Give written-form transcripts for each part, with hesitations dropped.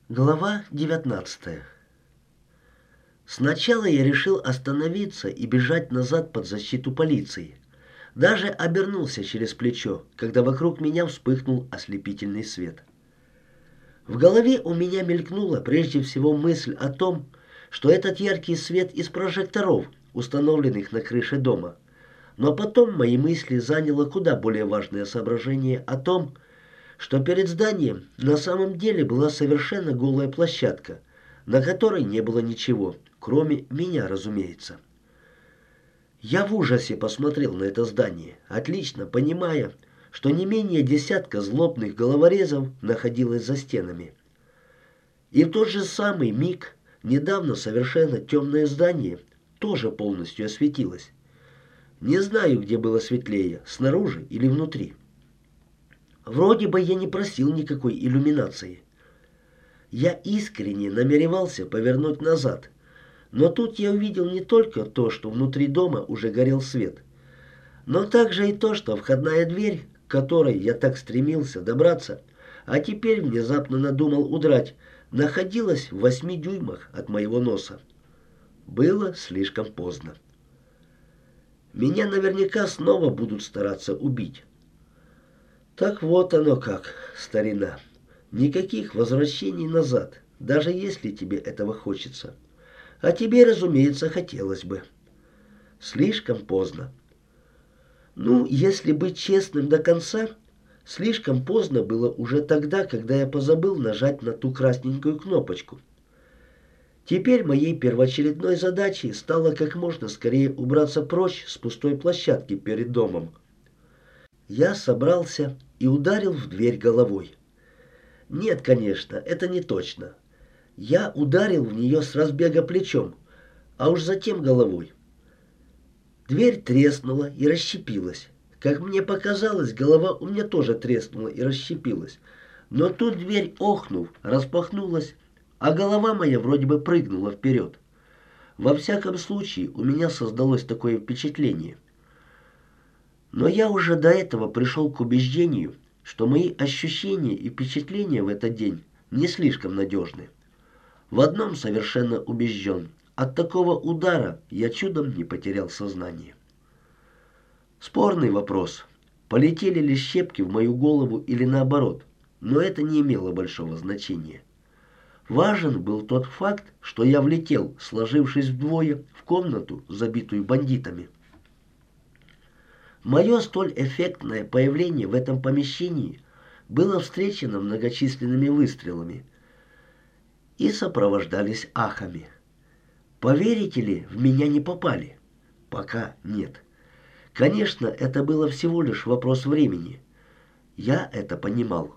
Глава 19. Сначала я решил остановиться и бежать назад под защиту полиции. Даже обернулся через плечо, когда вокруг меня вспыхнул ослепительный свет. В голове у меня мелькнула прежде всего мысль о том, что этот яркий свет из прожекторов, установленных на крыше дома. Но потом мои мысли заняло куда более важное соображение о том, что перед зданием на самом деле была совершенно голая площадка, на которой не было ничего, кроме меня, разумеется. Я в ужасе посмотрел на это здание, отлично понимая, что не менее десятка злобных головорезов находилось за стенами. И в тот же самый миг недавно совершенно темное здание тоже полностью осветилось. Не знаю, где было светлее, снаружи или внутри. Вроде бы я не просил никакой иллюминации. Я искренне намеревался повернуть назад, но тут я увидел не только то, что внутри дома уже горел свет, но также и то, что входная дверь, к которой я так стремился добраться, а теперь внезапно надумал удрать, находилась в 8 дюймах от моего носа. Было слишком поздно. Меня наверняка снова будут стараться убить. Так вот оно как, старина. Никаких возвращений назад, даже если тебе этого хочется. А тебе, разумеется, хотелось бы. Слишком поздно. Ну, если быть честным до конца, слишком поздно было уже тогда, когда я позабыл нажать на ту красненькую кнопочку. Теперь моей первоочередной задачей стало как можно скорее убраться прочь с пустой площадки перед домом. Я собрался и ударил в дверь головой. Нет, конечно, это не точно. Я ударил в нее с разбега плечом, а уж затем головой. Дверь треснула и расщепилась. Как мне показалось, голова у меня тоже треснула и расщепилась. Но тут дверь, охнув, распахнулась, а голова моя вроде бы прыгнула вперед. Во всяком случае, у меня создалось такое впечатление. Но я уже до этого пришел к убеждению, что мои ощущения и впечатления в этот день не слишком надежны. В одном совершенно убежден: от такого удара я чудом не потерял сознание. Спорный вопрос, полетели ли щепки в мою голову или наоборот, но это не имело большого значения. Важен был тот факт, что я влетел, сложившись вдвое, в комнату, забитую бандитами. Мое столь эффектное появление в этом помещении было встречено многочисленными выстрелами и сопровождались ахами. Поверите ли, в меня не попали? Пока нет. Конечно, это было всего лишь вопрос времени. Я это понимал.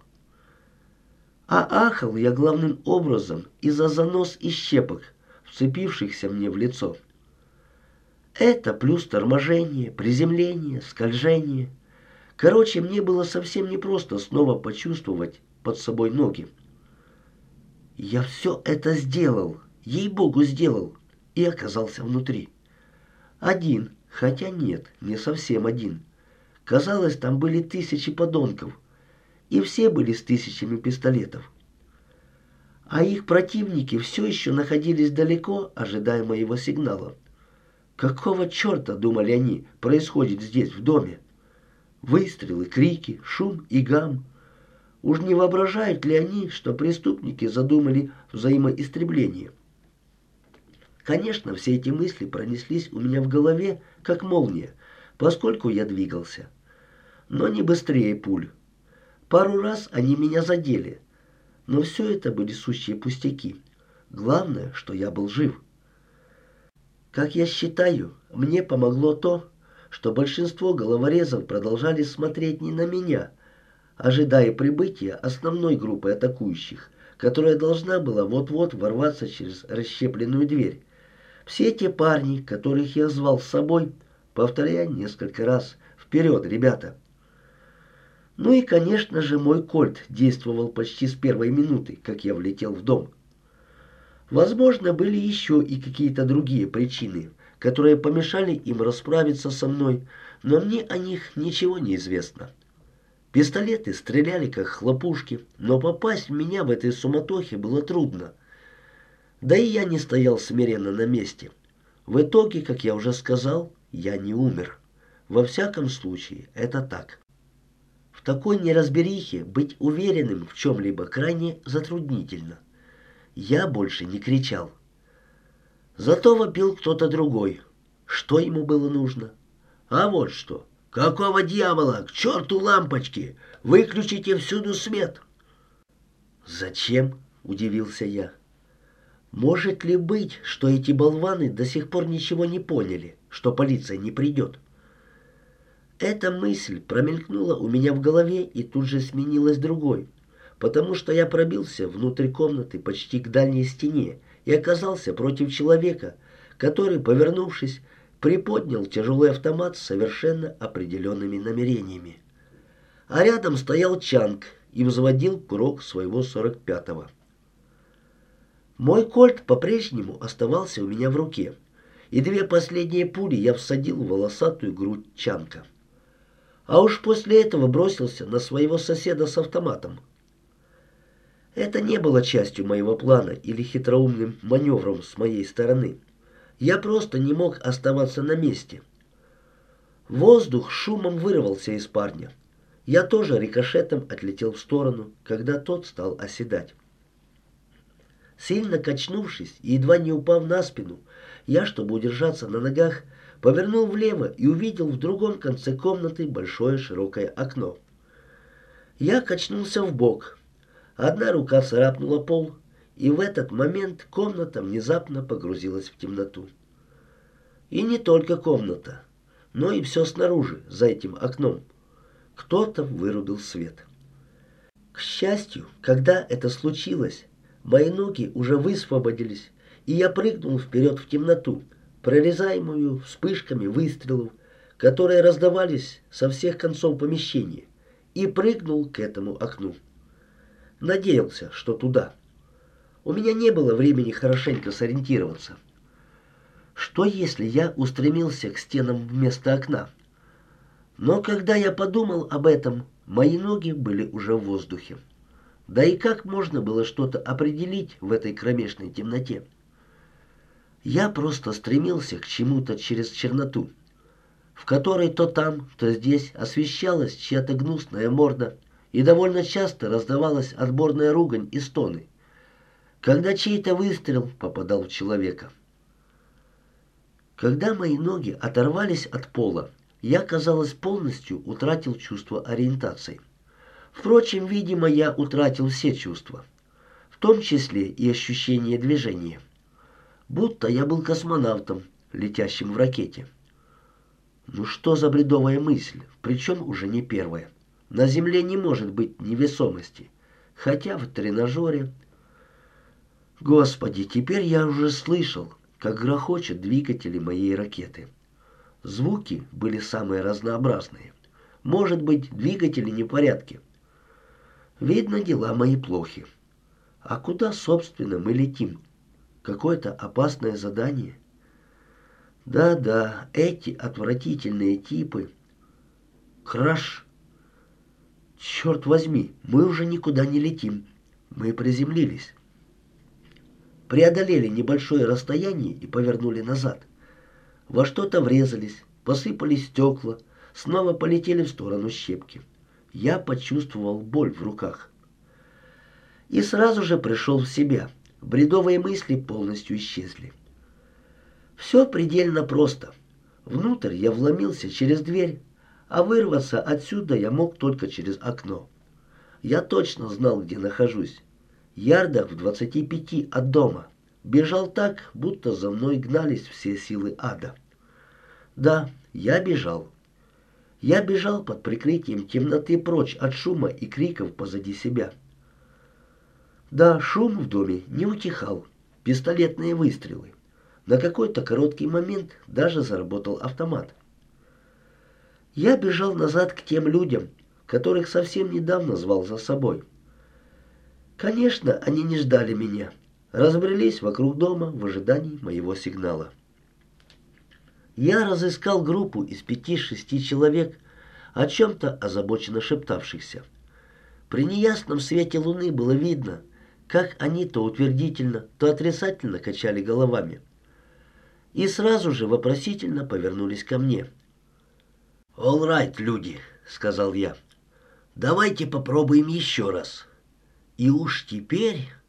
А ахал я главным образом из-за занос и щепок, вцепившихся мне в лицо. Это плюс торможение, приземление, скольжение. Короче, мне было совсем непросто снова почувствовать под собой ноги. Я все это сделал, ей-богу сделал, и оказался внутри. Один, хотя нет, не совсем один. Казалось, там были тысячи подонков, и все были с тысячами пистолетов. А их противники все еще находились далеко, ожидая моего сигнала. Какого черта, думали они, происходит здесь, в доме? Выстрелы, крики, шум и гам. Уж не воображают ли они, что преступники задумали взаимоистребление? Конечно, все эти мысли пронеслись у меня в голове, как молния, поскольку я двигался. Но не быстрее пуль. Пару раз они меня задели, но все это были сущие пустяки. Главное, что я был жив. Как я считаю, мне помогло то, что большинство головорезов продолжали смотреть не на меня, ожидая прибытия основной группы атакующих, которая должна была вот-вот ворваться через расщепленную дверь. Все те парни, которых я звал с собой, повторяя несколько раз: «Вперед, ребята!». Ну и, конечно же, мой кольт действовал почти с первой минуты, как я влетел в дом. Возможно, были еще и какие-то другие причины, которые помешали им расправиться со мной, но мне о них ничего не известно. Пистолеты стреляли как хлопушки, но попасть в меня в этой суматохе было трудно. Да и я не стоял смиренно на месте. В итоге, как я уже сказал, я не умер. Во всяком случае, это так. В такой неразберихе быть уверенным в чем-либо крайне затруднительно. Я больше не кричал. Зато вопил кто-то другой. Что ему было нужно? А вот что. «Какого дьявола? К черту лампочки! Выключите всюду свет!» «Зачем?» – удивился я. «Может ли быть, что эти болваны до сих пор ничего не поняли, что полиция не придет?» Эта мысль промелькнула у меня в голове и тут же сменилась другой, потому что я пробился внутрь комнаты почти к дальней стене и оказался против человека, который, повернувшись, приподнял тяжелый автомат с совершенно определенными намерениями. А рядом стоял Чанг и взводил курок своего 45-го. Мой кольт по-прежнему оставался у меня в руке, и две последние пули я всадил в волосатую грудь Чанга. А уж после этого бросился на своего соседа с автоматом. Это не было частью моего плана или хитроумным маневром с моей стороны. Я просто не мог оставаться на месте. Воздух шумом вырвался из парня. Я тоже рикошетом отлетел в сторону, когда тот стал оседать. Сильно качнувшись и едва не упав на спину, я, чтобы удержаться на ногах, повернул влево и увидел в другом конце комнаты большое широкое окно. Я качнулся вбок. Одна рука царапнула пол, и в этот момент комната внезапно погрузилась в темноту. И не только комната, но и все снаружи, за этим окном. Кто-то вырубил свет. К счастью, когда это случилось, мои ноги уже высвободились, и я прыгнул вперед в темноту, прорезаемую вспышками выстрелов, которые раздавались со всех концов помещения, и прыгнул к этому окну. Надеялся, что туда. У меня не было времени хорошенько сориентироваться. Что если я устремился к стенам вместо окна? Но когда я подумал об этом, мои ноги были уже в воздухе. Да и как можно было что-то определить в этой кромешной темноте? Я просто стремился к чему-то через черноту, в которой то там, то здесь освещалась чья-то гнусная морда, и довольно часто раздавалась отборная ругань и стоны, когда чей-то выстрел попадал в человека. Когда мои ноги оторвались от пола, я, казалось, полностью утратил чувство ориентации. Впрочем, видимо, я утратил все чувства, в том числе и ощущение движения. Будто я был космонавтом, летящим в ракете. Ну что за бредовая мысль, причем уже не первая. На Земле не может быть невесомости, хотя в тренажере... Господи, теперь я уже слышал, как грохочут двигатели моей ракеты. Звуки были самые разнообразные. Может быть, двигатели не в порядке. Видно, дела мои плохи. А куда, собственно, мы летим? Какое-то опасное задание? Да-да, эти отвратительные типы. Краш. Черт возьми, мы уже никуда не летим. Мы приземлились. Преодолели небольшое расстояние и повернули назад. Во что-то врезались, посыпались стекла, снова полетели в сторону щепки. Я почувствовал боль в руках. И сразу же пришел в себя. Бредовые мысли полностью исчезли. Все предельно просто. Внутрь я вломился через дверь, а вырваться отсюда я мог только через окно. Я точно знал, где нахожусь. Ярдах в 25 от дома. Бежал так, будто за мной гнались все силы ада. Да, я бежал. Я бежал под прикрытием темноты прочь от шума и криков позади себя. Да, шум в доме не утихал. Пистолетные выстрелы. На какой-то короткий момент даже заработал автомат. Я бежал назад к тем людям, которых совсем недавно звал за собой. Конечно, они не ждали меня. Разбрелись вокруг дома в ожидании моего сигнала. Я разыскал группу из 5-6 человек, о чем-то озабоченно шептавшихся. При неясном свете луны было видно, как они то утвердительно, то отрицательно качали головами. И сразу же вопросительно повернулись ко мне. «All right, люди», — сказал я. «Давайте попробуем еще раз. И уж теперь